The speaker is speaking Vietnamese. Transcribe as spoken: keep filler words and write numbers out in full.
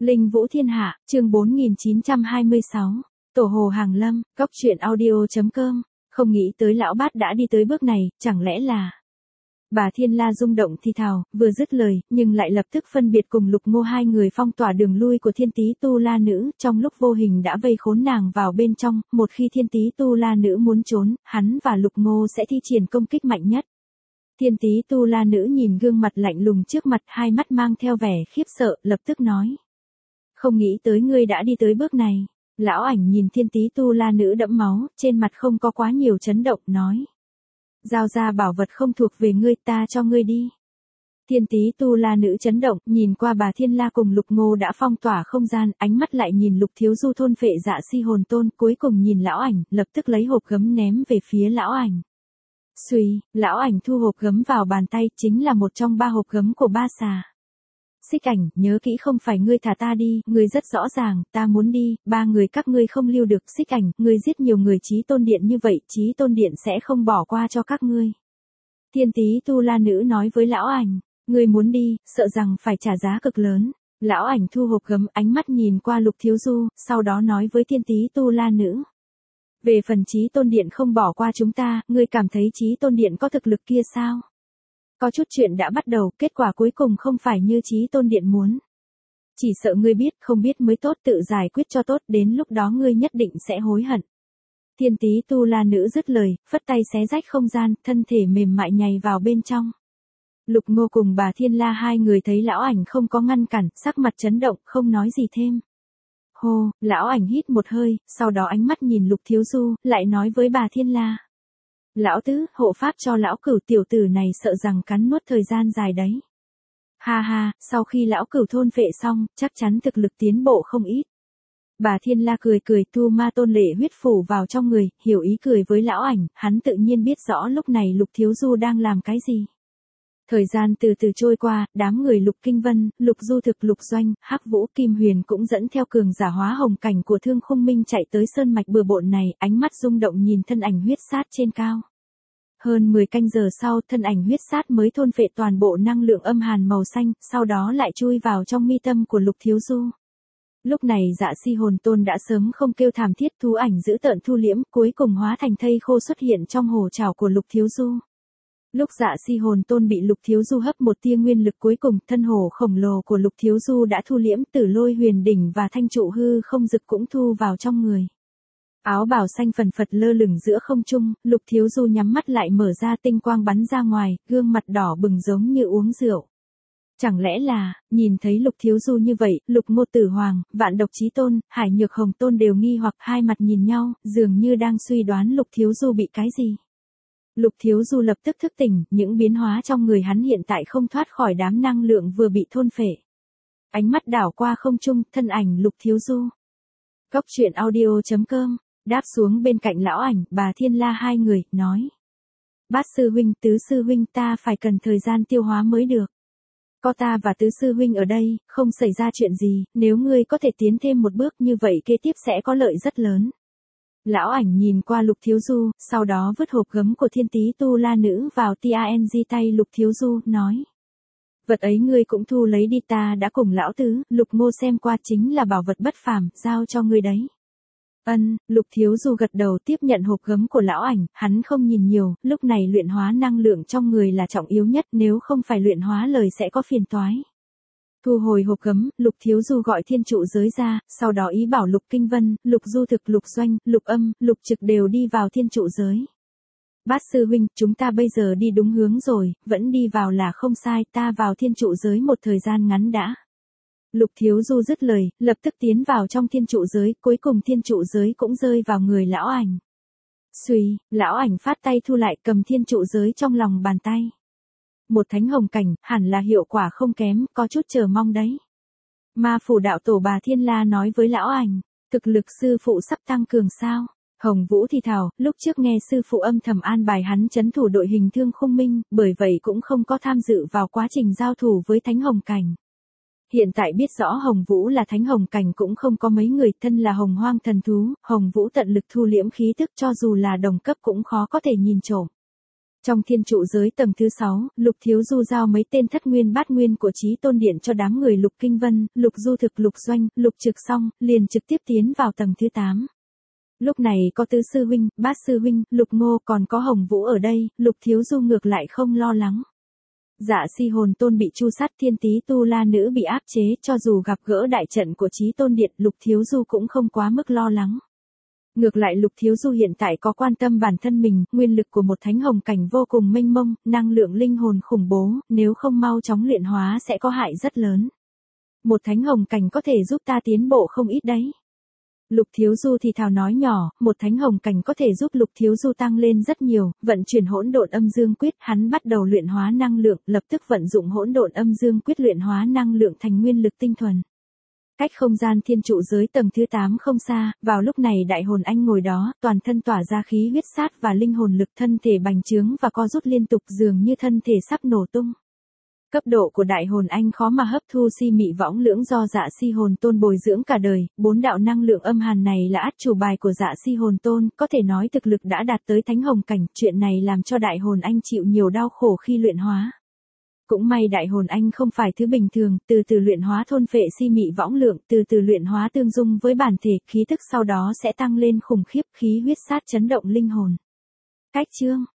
Linh Vũ Thiên Hạ, chương bốn nghìn chín trăm hai mươi sáu. Tổ Hồ Hàng Lâm, Cóc Truyện Audio chấm com. Không nghĩ tới lão bát đã đi tới bước này, chẳng lẽ là... Bà Thiên La rung động thì thào, vừa dứt lời, nhưng lại lập tức phân biệt cùng Lục Ngô hai người phong tỏa đường lui của Thiên Tý Tu La Nữ, trong lúc vô hình đã vây khốn nàng vào bên trong, một khi Thiên Tý Tu La Nữ muốn trốn, hắn và Lục Ngô sẽ thi triển công kích mạnh nhất. Thiên Tý Tu La Nữ nhìn gương mặt lạnh lùng trước mặt, hai mắt mang theo vẻ khiếp sợ, lập tức nói. Không nghĩ tới ngươi đã đi tới bước này. Lão Ảnh nhìn Thiên Tý Tu La Nữ đẫm máu, trên mặt không có quá nhiều chấn động, nói. Giao ra bảo vật không thuộc về ngươi, ta cho ngươi đi. Thiên Tý Tu La Nữ chấn động, nhìn qua bà Thiên La cùng Lục Ngô đã phong tỏa không gian, ánh mắt lại nhìn Lục Thiếu Du thôn phệ Dạ Si Hồn Tôn, cuối cùng nhìn Lão Ảnh, lập tức lấy hộp gấm ném về phía Lão Ảnh. Xuy, Lão Ảnh thu hộp gấm vào bàn tay, chính là một trong ba hộp gấm của ba xà. Xích Ảnh, nhớ kỹ không phải ngươi thả ta đi, ngươi rất rõ ràng, ta muốn đi, ba người các ngươi không lưu được. Xích Ảnh, ngươi giết nhiều người Chí Tôn Điện như vậy, Chí Tôn Điện sẽ không bỏ qua cho các ngươi. Thiên Tý Tu La Nữ nói với Lão Ảnh, ngươi muốn đi, sợ rằng phải trả giá cực lớn. Lão Ảnh thu hộp gấm, ánh mắt nhìn qua Lục Thiếu Du, sau đó nói với Thiên Tý Tu La Nữ. Về phần Chí Tôn Điện không bỏ qua chúng ta, ngươi cảm thấy Chí Tôn Điện có thực lực kia sao? Có chút chuyện đã bắt đầu, kết quả cuối cùng không phải như Chí Tôn Điện muốn. Chỉ sợ ngươi biết, không biết mới tốt, tự giải quyết cho tốt, đến lúc đó ngươi nhất định sẽ hối hận. Thiên Tý Tu La Nữ dứt lời, phất tay xé rách không gian, thân thể mềm mại nhảy vào bên trong. Lục Ngô cùng bà Thiên La hai người thấy Lão Ảnh không có ngăn cản, sắc mặt chấn động, không nói gì thêm. Hô, Lão Ảnh hít một hơi, sau đó ánh mắt nhìn Lục Thiếu Du, lại nói với bà Thiên La. Lão tứ, hộ pháp cho lão cửu, tiểu tử này sợ rằng cắn nuốt thời gian dài đấy. Ha ha, sau khi lão cửu thôn phệ xong, chắc chắn thực lực tiến bộ không ít. Bà Thiên La cười cười, tu ma tôn lệ huyết phủ vào trong người, hiểu ý cười với Lão Ảnh, hắn tự nhiên biết rõ lúc này Lục Thiếu Du đang làm cái gì. Thời gian từ từ trôi qua, đám người Lục Kinh Vân, Lục Du Thực, Lục Doanh, Hắc Vũ, Kim Huyền cũng dẫn theo cường giả hóa hồng cảnh của Thương Khung Minh chạy tới sơn mạch bừa bộn này, ánh mắt rung động nhìn thân ảnh huyết sát trên cao. Hơn mười canh giờ sau, thân ảnh huyết sát mới thôn phệ toàn bộ năng lượng âm hàn màu xanh, sau đó lại chui vào trong mi tâm của Lục Thiếu Du. Lúc này Dạ Si Hồn Tôn đã sớm không kêu thảm thiết, thú ảnh dữ tợn thu liễm, cuối cùng hóa thành thây khô xuất hiện trong hồ trảo của Lục Thiếu Du. Lúc Dạ Si Hồn Tôn bị Lục Thiếu Du hấp một tia nguyên lực, cuối cùng thân hồ khổng lồ của Lục Thiếu Du đã thu liễm, Tử Lôi Huyền Đỉnh và thanh trụ hư không dực cũng thu vào trong người. Áo bào xanh phần phật lơ lửng giữa không trung, Lục Thiếu Du nhắm mắt lại, mở ra, tinh quang bắn ra ngoài, gương mặt đỏ bừng giống như uống rượu. Chẳng lẽ là, nhìn thấy Lục Thiếu Du như vậy, Lục Ngô Tử Hoàng, Vạn Độc Chí Tôn, Hải Nhược Hồng Tôn đều nghi hoặc, hai mặt nhìn nhau, dường như đang suy đoán Lục Thiếu Du bị cái gì. Lục Thiếu Du lập tức thức tỉnh, những biến hóa trong người hắn hiện tại không thoát khỏi đám năng lượng vừa bị thôn phệ. Ánh mắt đảo qua không trung, thân ảnh Lục Thiếu Du. Cóc Truyện Audio chấm com, đáp xuống bên cạnh Lão Ảnh, bà Thiên La hai người, nói. Bát sư huynh, tứ sư huynh, ta phải cần thời gian tiêu hóa mới được. Có ta và tứ sư huynh ở đây, không xảy ra chuyện gì, nếu ngươi có thể tiến thêm một bước như vậy kế tiếp sẽ có lợi rất lớn. Lão Ảnh nhìn qua Lục Thiếu Du, sau đó vứt hộp gấm của Thiên Tý Tu La Nữ vào tang tay Lục Thiếu Du, nói. Vật ấy ngươi cũng thu lấy đi, ta đã cùng lão tứ, Lục Ngô xem qua, chính là bảo vật bất phàm, giao cho ngươi đấy. Ân, Lục Thiếu Du gật đầu tiếp nhận hộp gấm của Lão Ảnh, hắn không nhìn nhiều, lúc này luyện hóa năng lượng trong người là trọng yếu nhất, nếu không phải luyện hóa lời sẽ có phiền toái. Thu hồi hộp gấm, Lục Thiếu Du gọi thiên trụ giới ra, sau đó ý bảo Lục Kinh Vân, Lục Du Thực, Lục Doanh, Lục Âm, Lục Trực đều đi vào thiên trụ giới. Bát sư huynh, chúng ta bây giờ đi đúng hướng rồi, vẫn đi vào là không sai, ta vào thiên trụ giới một thời gian ngắn đã. Lục Thiếu Du dứt lời, lập tức tiến vào trong thiên trụ giới, cuối cùng thiên trụ giới cũng rơi vào người Lão Ảnh. Xuy, Lão Ảnh phát tay thu lại, cầm thiên trụ giới trong lòng bàn tay. Một thánh hồng cảnh, hẳn là hiệu quả không kém, có chút chờ mong đấy. Ma Phủ đạo tổ bà Thiên La nói với Lão Ảnh, thực lực sư phụ sắp tăng cường sao? Hồng Vũ thì thào, lúc trước nghe sư phụ âm thầm an bài hắn trấn thủ đội hình Thương Khung Minh, bởi vậy cũng không có tham dự vào quá trình giao thủ với thánh hồng cảnh. Hiện tại biết rõ Hồng Vũ là thánh hồng cảnh cũng không có mấy người, thân là hồng hoang thần thú, Hồng Vũ tận lực thu liễm khí tức, cho dù là đồng cấp cũng khó có thể nhìn trộm. Trong thiên trụ giới tầng thứ sáu, Lục Thiếu Du giao mấy tên thất nguyên bát nguyên của Chí Tôn Điện cho đám người Lục Kinh Vân, Lục Du Thực, Lục Doanh, Lục Trực xong, liền trực tiếp tiến vào tầng thứ tám. Lúc này có tứ sư huynh, bát sư huynh, Lục Ngô còn có Hồng Vũ ở đây, Lục Thiếu Du ngược lại không lo lắng. Dạ Si Hồn Tôn bị chu sát, Thiên Tý Tu La Nữ bị áp chế, cho dù gặp gỡ đại trận của Chí Tôn Điện, Lục Thiếu Du cũng không quá mức lo lắng. Ngược lại Lục Thiếu Du hiện tại có quan tâm bản thân mình, nguyên lực của một thánh hồng cảnh vô cùng mênh mông, năng lượng linh hồn khủng bố, nếu không mau chóng luyện hóa sẽ có hại rất lớn. Một thánh hồng cảnh có thể giúp ta tiến bộ không ít đấy. Lục Thiếu Du thì thào nói nhỏ, một thánh hồng cảnh có thể giúp Lục Thiếu Du tăng lên rất nhiều, vận chuyển hỗn độn âm dương quyết, hắn bắt đầu luyện hóa năng lượng, lập tức vận dụng hỗn độn âm dương quyết luyện hóa năng lượng thành nguyên lực tinh thuần. Cách không gian thiên trụ giới tầng thứ tám không xa, vào lúc này đại hồn anh ngồi đó, toàn thân tỏa ra khí huyết sát và linh hồn lực, thân thể bành trướng và co rút liên tục dường như thân thể sắp nổ tung. Cấp độ của đại hồn anh khó mà hấp thu si mị võng lưỡng do Dạ Si Hồn Tôn bồi dưỡng cả đời, bốn đạo năng lượng âm hàn này là át chủ bài của Dạ Si Hồn Tôn, có thể nói thực lực đã đạt tới thánh hồng cảnh, chuyện này làm cho đại hồn anh chịu nhiều đau khổ khi luyện hóa. Cũng may đại hồn anh không phải thứ bình thường, từ từ luyện hóa thôn phệ si mị võng lượng, từ từ luyện hóa tương dung với bản thể, khí tức sau đó sẽ tăng lên khủng khiếp, khí huyết sát chấn động linh hồn. Cách chương